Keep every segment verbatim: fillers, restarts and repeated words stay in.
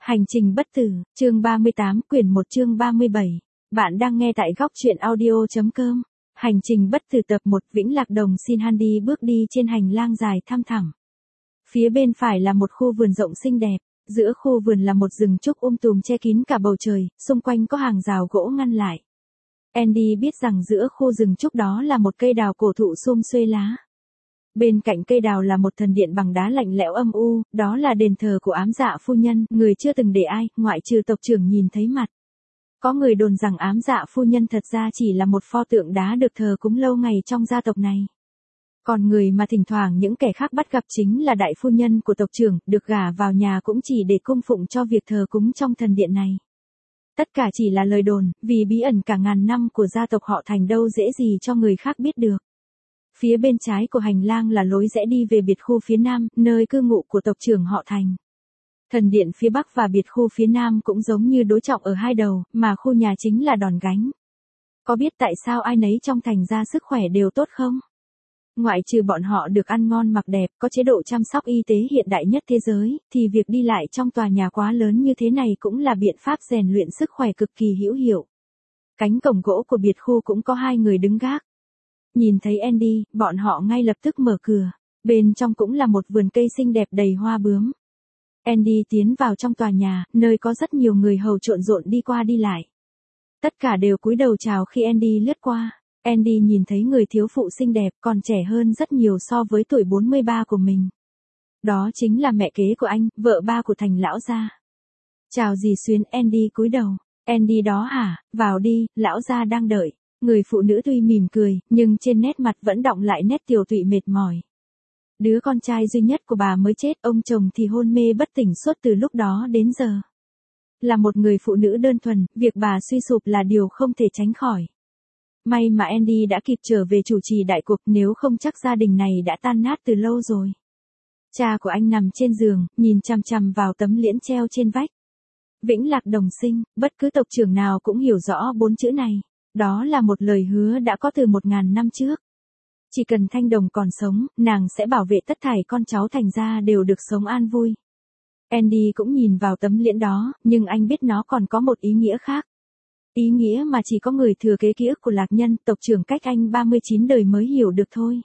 Hành trình bất tử, chương ba mươi tám, quyển một chương ba mươi bảy. Bạn đang nghe tại góc truyện audio.com. Hành trình bất tử tập một, Vĩnh Lạc Đồng xin Handy bước đi trên hành lang dài thăm thẳm. Phía bên phải là một khu vườn rộng xinh đẹp, giữa khu vườn là một rừng trúc um tùm che kín cả bầu trời, xung quanh có hàng rào gỗ ngăn lại. Andy biết rằng giữa khu rừng trúc đó là một cây đào cổ thụ xum xuê lá. Bên cạnh cây đào là một thần điện bằng đá lạnh lẽo âm u, đó là đền thờ của ám dạ phu nhân, người chưa từng để ai, ngoại trừ tộc trưởng nhìn thấy mặt. Có người đồn rằng ám dạ phu nhân thật ra chỉ là một pho tượng đá được thờ cúng lâu ngày trong gia tộc này. Còn người mà thỉnh thoảng những kẻ khác bắt gặp chính là đại phu nhân của tộc trưởng, được gả vào nhà cũng chỉ để cung phụng cho việc thờ cúng trong thần điện này. Tất cả chỉ là lời đồn, vì bí ẩn cả ngàn năm của gia tộc họ Thành đâu dễ gì cho người khác biết được. Phía bên trái của hành lang là lối rẽ đi về biệt khu phía nam, nơi cư ngụ của tộc trưởng họ Thành. Thần điện phía bắc và biệt khu phía nam cũng giống như đối trọng ở hai đầu, mà khu nhà chính là đòn gánh. Có biết tại sao ai nấy trong Thành ra sức khỏe đều tốt không? Ngoại trừ bọn họ được ăn ngon mặc đẹp, có chế độ chăm sóc y tế hiện đại nhất thế giới, thì việc đi lại trong tòa nhà quá lớn như thế này cũng là biện pháp rèn luyện sức khỏe cực kỳ hữu hiệu. Cánh cổng gỗ của biệt khu cũng có hai người đứng gác. Nhìn thấy Andy, bọn họ ngay lập tức mở cửa. Bên trong cũng là một vườn cây xinh đẹp đầy hoa bướm. Andy tiến vào trong tòa nhà, nơi có rất nhiều người hầu trộn rộn đi qua đi lại. Tất cả đều cúi đầu chào khi Andy lướt qua. Andy nhìn thấy người thiếu phụ xinh đẹp, còn trẻ hơn rất nhiều so với tuổi bốn mươi ba của mình. Đó chính là mẹ kế của anh, vợ ba của Thành lão gia. Chào dì Xuyến, Andy cúi đầu. Andy đó hả, vào đi, lão gia đang đợi. Người phụ nữ tuy mỉm cười, nhưng trên nét mặt vẫn đọng lại nét tiều tụy mệt mỏi. Đứa con trai duy nhất của bà mới chết, ông chồng thì hôn mê bất tỉnh suốt từ lúc đó đến giờ. Là một người phụ nữ đơn thuần, việc bà suy sụp là điều không thể tránh khỏi. May mà Andy đã kịp trở về chủ trì đại cuộc, nếu không chắc gia đình này đã tan nát từ lâu rồi. Cha của anh nằm trên giường, nhìn chằm chằm vào tấm liễn treo trên vách. Vĩnh Lạc Đồng sinh, bất cứ tộc trưởng nào cũng hiểu rõ bốn chữ này. Đó là một lời hứa đã có từ một ngàn năm trước. Chỉ cần Thanh Đồng còn sống, nàng sẽ bảo vệ tất thảy con cháu Thành gia đều được sống an vui. Andy cũng nhìn vào tấm liễn đó, nhưng anh biết nó còn có một ý nghĩa khác. Ý nghĩa mà chỉ có người thừa kế ký ức của Lạc Nhân, tộc trưởng cách anh ba mươi chín đời mới hiểu được thôi.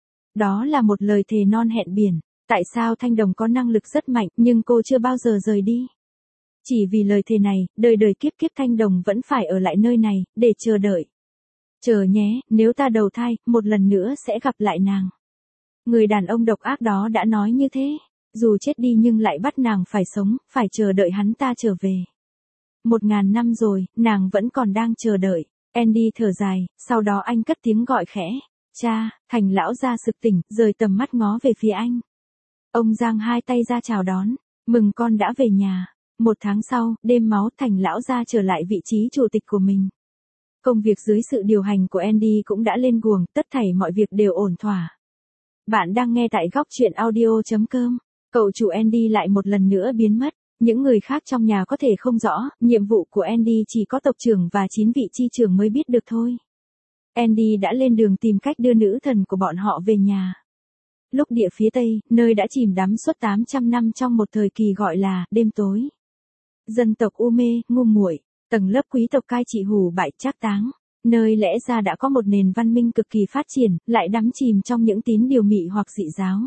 Đó là một lời thề non hẹn biển. Tại sao Thanh Đồng có năng lực rất mạnh, nhưng cô chưa bao giờ rời đi? Chỉ vì lời thề này, đời đời kiếp kiếp Thanh Đồng vẫn phải ở lại nơi này, để chờ đợi. Chờ nhé, nếu ta đầu thai, một lần nữa sẽ gặp lại nàng. Người đàn ông độc ác đó đã nói như thế. Dù chết đi nhưng lại bắt nàng phải sống, phải chờ đợi hắn ta trở về. Một ngàn năm rồi, nàng vẫn còn đang chờ đợi. Andy thở dài, sau đó anh cất tiếng gọi khẽ. Cha, Thành lão gia sực tỉnh, rời tầm mắt ngó về phía anh. Ông giang hai tay ra chào đón. Mừng con đã về nhà. Một tháng sau, đêm máu, Thành lão gia trở lại vị trí chủ tịch của mình. Công việc dưới sự điều hành của Andy cũng đã lên guồng, tất thảy mọi việc đều ổn thỏa. Bạn đang nghe tại góc truyện audio.com. Cậu chủ Andy lại một lần nữa biến mất. Những người khác trong nhà có thể không rõ, nhiệm vụ của Andy chỉ có tộc trưởng và chín vị chi trưởng mới biết được thôi. Andy đã lên đường tìm cách đưa nữ thần của bọn họ về nhà. Lúc địa phía Tây, nơi đã chìm đắm suốt tám trăm năm trong một thời kỳ gọi là đêm tối. Dân tộc U Mê, ngu muội, tầng lớp quý tộc cai trị hủ bại trác táng, nơi lẽ ra đã có một nền văn minh cực kỳ phát triển, lại đắm chìm trong những tín điều mị hoặc dị giáo.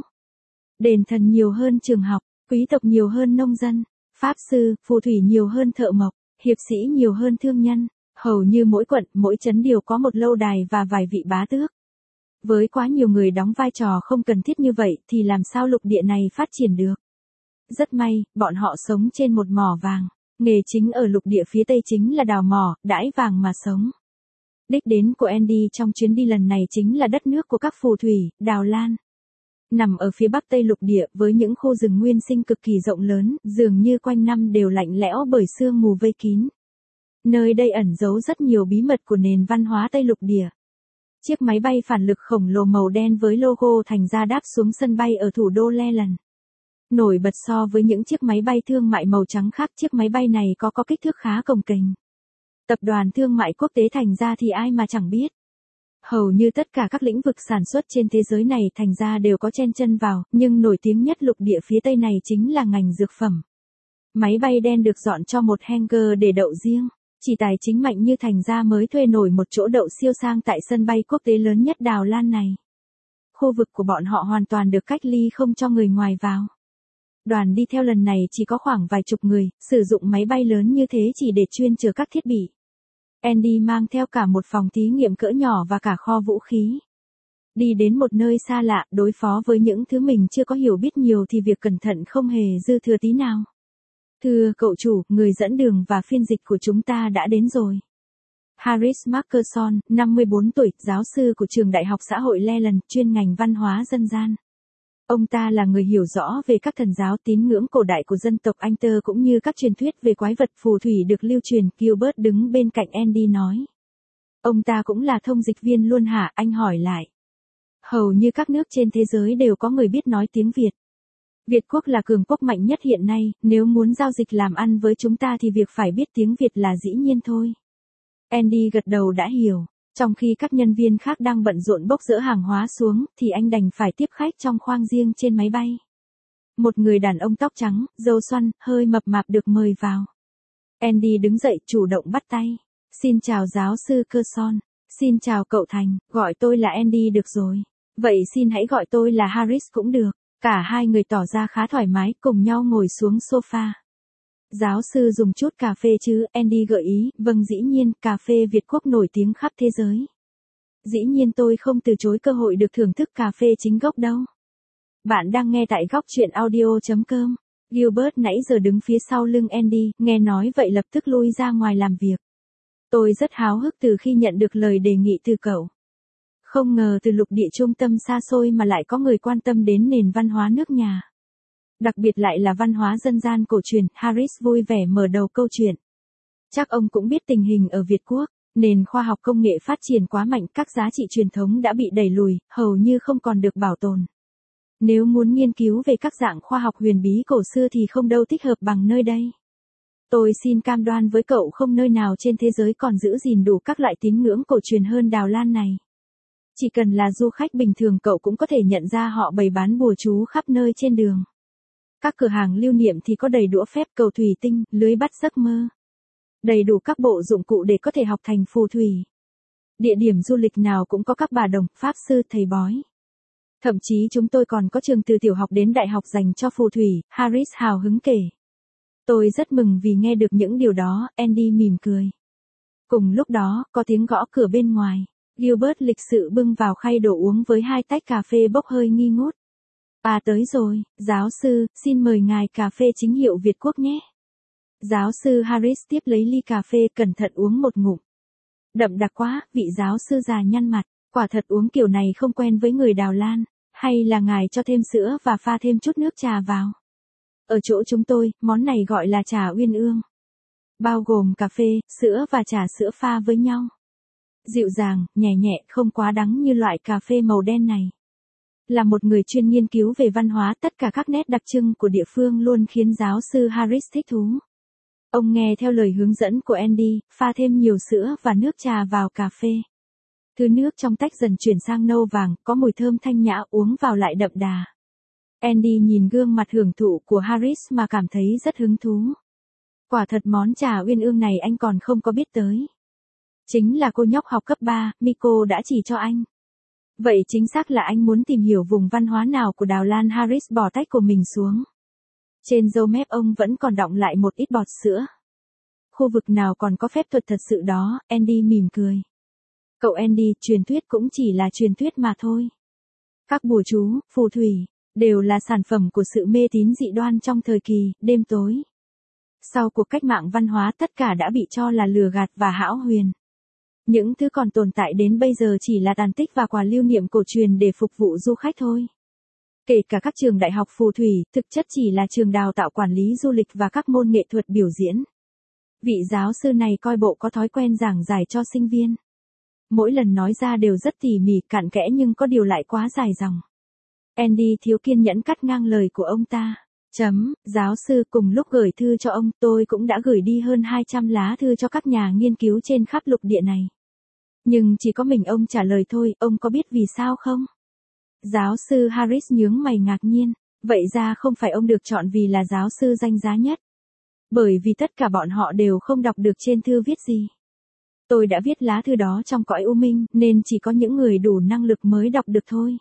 Đền thần nhiều hơn trường học, quý tộc nhiều hơn nông dân, pháp sư, phù thủy nhiều hơn thợ mộc, hiệp sĩ nhiều hơn thương nhân, hầu như mỗi quận, mỗi trấn đều có một lâu đài và vài vị bá tước. Với quá nhiều người đóng vai trò không cần thiết như vậy thì làm sao lục địa này phát triển được? Rất may, bọn họ sống trên một mỏ vàng. Nghề chính ở lục địa phía Tây chính là đào mỏ, đãi vàng mà sống. Đích đến của Andy trong chuyến đi lần này chính là đất nước của các phù thủy, Đào Lan. Nằm ở phía bắc Tây lục địa với những khu rừng nguyên sinh cực kỳ rộng lớn, dường như quanh năm đều lạnh lẽo bởi sương mù vây kín. Nơi đây ẩn giấu rất nhiều bí mật của nền văn hóa Tây lục địa. Chiếc máy bay phản lực khổng lồ màu đen với logo Thành gia đáp xuống sân bay ở thủ đô Leland. Nổi bật so với những chiếc máy bay thương mại màu trắng khác, chiếc máy bay này có có kích thước khá cồng kềnh. Tập đoàn thương mại quốc tế Thành gia thì ai mà chẳng biết. Hầu như tất cả các lĩnh vực sản xuất trên thế giới này Thành gia đều có chen chân vào, nhưng nổi tiếng nhất lục địa phía Tây này chính là ngành dược phẩm. Máy bay đen được dọn cho một hangar để đậu riêng. Chỉ tài chính mạnh như Thành ra mới thuê nổi một chỗ đậu siêu sang tại sân bay quốc tế lớn nhất Đào Lan này. Khu vực của bọn họ hoàn toàn được cách ly không cho người ngoài vào. Đoàn đi theo lần này chỉ có khoảng vài chục người, sử dụng máy bay lớn như thế chỉ để chuyên chở các thiết bị. Andy mang theo cả một phòng thí nghiệm cỡ nhỏ và cả kho vũ khí. Đi đến một nơi xa lạ, đối phó với những thứ mình chưa có hiểu biết nhiều thì việc cẩn thận không hề dư thừa tí nào. Thưa cậu chủ, người dẫn đường và phiên dịch của chúng ta đã đến rồi. Harris Markerson, năm mươi bốn tuổi, giáo sư của trường Đại học Xã hội Leland, chuyên ngành văn hóa dân gian. Ông ta là người hiểu rõ về các thần giáo tín ngưỡng cổ đại của dân tộc Anh Tơ cũng như các truyền thuyết về quái vật phù thủy được lưu truyền. Gilbert đứng bên cạnh Andy nói. Ông ta cũng là thông dịch viên luôn hả? Anh hỏi lại. Hầu như các nước trên thế giới đều có người biết nói tiếng Việt. Việt Quốc là cường quốc mạnh nhất hiện nay, nếu muốn giao dịch làm ăn với chúng ta thì việc phải biết tiếng Việt là dĩ nhiên thôi. Andy gật đầu đã hiểu. Trong khi các nhân viên khác đang bận rộn bốc dỡ hàng hóa xuống, thì anh đành phải tiếp khách trong khoang riêng trên máy bay. Một người đàn ông tóc trắng, râu xoăn, hơi mập mạp được mời vào. Andy đứng dậy chủ động bắt tay. Xin chào giáo sư Kerson. Xin chào cậu Thành, gọi tôi là Andy được rồi. Vậy xin hãy gọi tôi là Harris cũng được. Cả hai người tỏ ra khá thoải mái, cùng nhau ngồi xuống sofa. Giáo sư dùng chút cà phê chứ? Andy gợi ý. Vâng, dĩ nhiên, cà phê Việt Quốc nổi tiếng khắp thế giới. Dĩ nhiên tôi không từ chối cơ hội được thưởng thức cà phê chính gốc đâu. Bạn đang nghe tại góc truyện audio chấm com. Gilbert nãy giờ đứng phía sau lưng Andy, nghe nói vậy lập tức lui ra ngoài làm việc. Tôi rất háo hức từ khi nhận được lời đề nghị từ cậu. Không ngờ từ lục địa trung tâm xa xôi mà lại có người quan tâm đến nền văn hóa nước nhà. Đặc biệt lại là văn hóa dân gian cổ truyền. Harris vui vẻ mở đầu câu chuyện. Chắc ông cũng biết tình hình ở Việt Quốc, nền khoa học công nghệ phát triển quá mạnh, các giá trị truyền thống đã bị đẩy lùi, hầu như không còn được bảo tồn. Nếu muốn nghiên cứu về các dạng khoa học huyền bí cổ xưa thì không đâu thích hợp bằng nơi đây. Tôi xin cam đoan với cậu không nơi nào trên thế giới còn giữ gìn đủ các loại tín ngưỡng cổ truyền hơn Đào Lan này. Chỉ cần là du khách bình thường cậu cũng có thể nhận ra họ bày bán bùa chú khắp nơi trên đường. Các cửa hàng lưu niệm thì có đầy đũa phép, cầu thủy tinh, lưới bắt giấc mơ. Đầy đủ các bộ dụng cụ để có thể học thành phù thủy. Địa điểm du lịch nào cũng có các bà đồng, pháp sư, thầy bói. Thậm chí chúng tôi còn có trường từ tiểu học đến đại học dành cho phù thủy, Harris hào hứng kể. Tôi rất mừng vì nghe được những điều đó, Andy mỉm cười. Cùng lúc đó, có tiếng gõ cửa bên ngoài. Gilbert lịch sự bưng vào khay đồ uống với hai tách cà phê bốc hơi nghi ngút. À tới rồi, giáo sư, xin mời ngài cà phê chính hiệu Việt Quốc nhé. Giáo sư Harris tiếp lấy ly cà phê cẩn thận uống một ngụm. Đậm đặc quá, vị giáo sư già nhăn mặt, quả thật uống kiểu này không quen với người Đào Lan, hay là ngài cho thêm sữa và pha thêm chút nước trà vào. Ở chỗ chúng tôi, món này gọi là trà uyên ương. Bao gồm cà phê, sữa và trà sữa pha với nhau. Dịu dàng, nhẹ nhẹ, không quá đắng như loại cà phê màu đen này. Là một người chuyên nghiên cứu về văn hóa, tất cả các nét đặc trưng của địa phương luôn khiến giáo sư Harris thích thú. Ông nghe theo lời hướng dẫn của Andy, pha thêm nhiều sữa và nước trà vào cà phê. Thứ nước trong tách dần chuyển sang nâu vàng, có mùi thơm thanh nhã, uống vào lại đậm đà. Andy nhìn gương mặt hưởng thụ của Harris mà cảm thấy rất hứng thú. Quả thật món trà uyên ương này anh còn không có biết tới. Chính là cô nhóc học cấp ba, Miko đã chỉ cho anh. Vậy chính xác là anh muốn tìm hiểu vùng văn hóa nào của Đào Lan? Harris bỏ tách của mình xuống. Trên râu mép ông vẫn còn đọng lại một ít bọt sữa. Khu vực nào còn có phép thuật thật sự đó? Andy mỉm cười. Cậu Andy, truyền thuyết cũng chỉ là truyền thuyết mà thôi. Các bùa chú, phù thủy, đều là sản phẩm của sự mê tín dị đoan trong thời kỳ đêm tối. Sau cuộc cách mạng văn hóa tất cả đã bị cho là lừa gạt và hão huyền. Những thứ còn tồn tại đến bây giờ chỉ là tàn tích và quà lưu niệm cổ truyền để phục vụ du khách thôi. Kể cả các trường đại học phù thủy, thực chất chỉ là trường đào tạo quản lý du lịch và các môn nghệ thuật biểu diễn. Vị giáo sư này coi bộ có thói quen giảng giải cho sinh viên. Mỗi lần nói ra đều rất tỉ mỉ, cặn kẽ nhưng có điều lại quá dài dòng. Andy thiếu kiên nhẫn cắt ngang lời của ông ta. Chấm, giáo sư, cùng lúc gửi thư cho ông, tôi cũng đã gửi đi hơn hai trăm lá thư cho các nhà nghiên cứu trên khắp lục địa này. Nhưng chỉ có mình ông trả lời thôi, ông có biết vì sao không? Giáo sư Harris nhướng mày ngạc nhiên, vậy ra không phải ông được chọn vì là giáo sư danh giá nhất. Bởi vì tất cả bọn họ đều không đọc được trên thư viết gì. Tôi đã viết lá thư đó trong cõi u minh, nên chỉ có những người đủ năng lực mới đọc được thôi.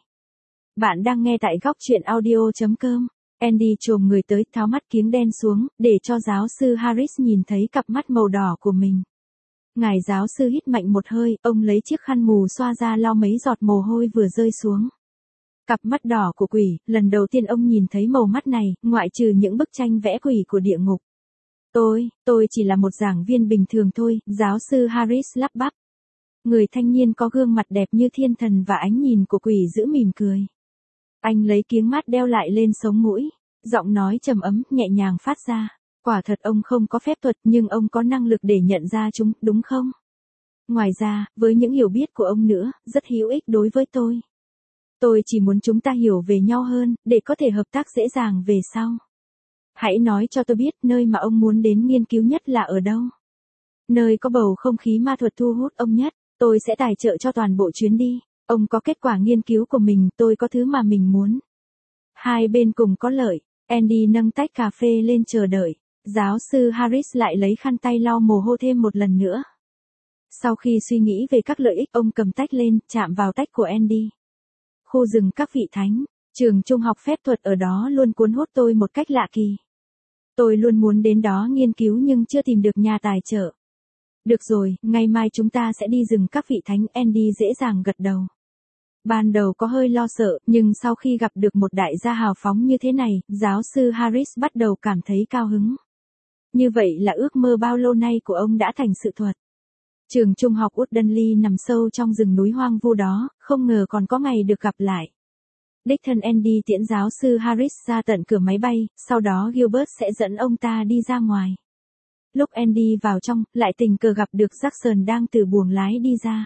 Bạn đang nghe tại góc truyện audio chấm com. Andy chồm người tới, tháo mắt kiếng đen xuống, để cho giáo sư Harris nhìn thấy cặp mắt màu đỏ của mình. Ngài giáo sư hít mạnh một hơi, ông lấy chiếc khăn mù xoa ra lau mấy giọt mồ hôi vừa rơi xuống. Cặp mắt đỏ của quỷ, lần đầu tiên ông nhìn thấy màu mắt này, ngoại trừ những bức tranh vẽ quỷ của địa ngục. Tôi, tôi chỉ là một giảng viên bình thường thôi, giáo sư Harris lắp bắp. Người thanh niên có gương mặt đẹp như thiên thần và ánh nhìn của quỷ giữ mỉm cười. Anh lấy kiếng mát đeo lại lên sống mũi, giọng nói trầm ấm, nhẹ nhàng phát ra. Quả thật ông không có phép thuật nhưng ông có năng lực để nhận ra chúng, đúng không? Ngoài ra, với những hiểu biết của ông nữa, rất hữu ích đối với tôi. Tôi chỉ muốn chúng ta hiểu về nhau hơn, để có thể hợp tác dễ dàng về sau. Hãy nói cho tôi biết nơi mà ông muốn đến nghiên cứu nhất là ở đâu. Nơi có bầu không khí ma thuật thu hút ông nhất, tôi sẽ tài trợ cho toàn bộ chuyến đi. Ông có kết quả nghiên cứu của mình, tôi có thứ mà mình muốn. Hai bên cùng có lợi. Andy nâng tách cà phê lên chờ đợi. Giáo sư Harris lại lấy khăn tay lau mồ hôi thêm một lần nữa. Sau khi suy nghĩ về các lợi ích, ông cầm tách lên, chạm vào tách của Andy. Khu rừng các vị thánh, trường trung học phép thuật ở đó luôn cuốn hút tôi một cách lạ kỳ. Tôi luôn muốn đến đó nghiên cứu nhưng chưa tìm được nhà tài trợ. Được rồi, ngày mai chúng ta sẽ đi rừng các vị thánh, Andy dễ dàng gật đầu. Ban đầu có hơi lo sợ, nhưng sau khi gặp được một đại gia hào phóng như thế này, giáo sư Harris bắt đầu cảm thấy cao hứng. Như vậy là ước mơ bao lâu nay của ông đã thành sự thật. Trường trung học Woodley nằm sâu trong rừng núi hoang vu đó, không ngờ còn có ngày được gặp lại. Đích thân Andy tiễn giáo sư Harris ra tận cửa máy bay, sau đó Gilbert sẽ dẫn ông ta đi ra ngoài. Lúc Andy vào trong, lại tình cờ gặp được Jackson đang từ buồng lái đi ra.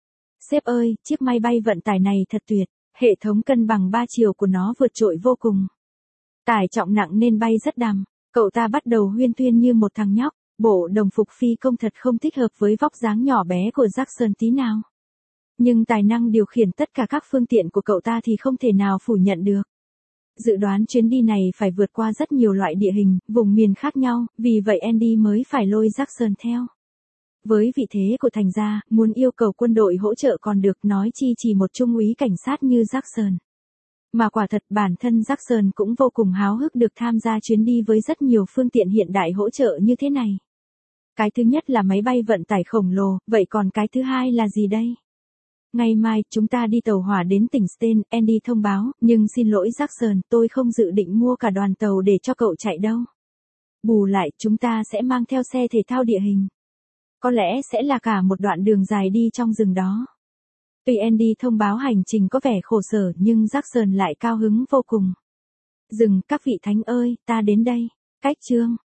Sếp ơi, chiếc máy bay vận tải này thật tuyệt, hệ thống cân bằng ba chiều của nó vượt trội vô cùng. Tải trọng nặng nên bay rất đằm, cậu ta bắt đầu huyên thuyên như một thằng nhóc, bộ đồng phục phi công thật không thích hợp với vóc dáng nhỏ bé của Jackson tí nào. Nhưng tài năng điều khiển tất cả các phương tiện của cậu ta thì không thể nào phủ nhận được. Dự đoán chuyến đi này phải vượt qua rất nhiều loại địa hình, vùng miền khác nhau, vì vậy Andy mới phải lôi Jackson theo. Với vị thế của thành gia, muốn yêu cầu quân đội hỗ trợ còn được, nói chi chỉ một trung úy cảnh sát như Jackson. Mà quả thật bản thân Jackson cũng vô cùng háo hức được tham gia chuyến đi với rất nhiều phương tiện hiện đại hỗ trợ như thế này. Cái thứ nhất là máy bay vận tải khổng lồ, vậy còn cái thứ hai là gì đây? Ngày mai, chúng ta đi tàu hỏa đến tỉnh Stein, Andy thông báo, nhưng xin lỗi Jackson, tôi không dự định mua cả đoàn tàu để cho cậu chạy đâu. Bù lại, chúng ta sẽ mang theo xe thể thao địa hình. Có lẽ sẽ là cả một đoạn đường dài đi trong rừng đó. Tuy Andy thông báo hành trình có vẻ khổ sở nhưng Jackson lại cao hứng vô cùng. Rừng, các vị thánh ơi, ta đến đây. Cách chương.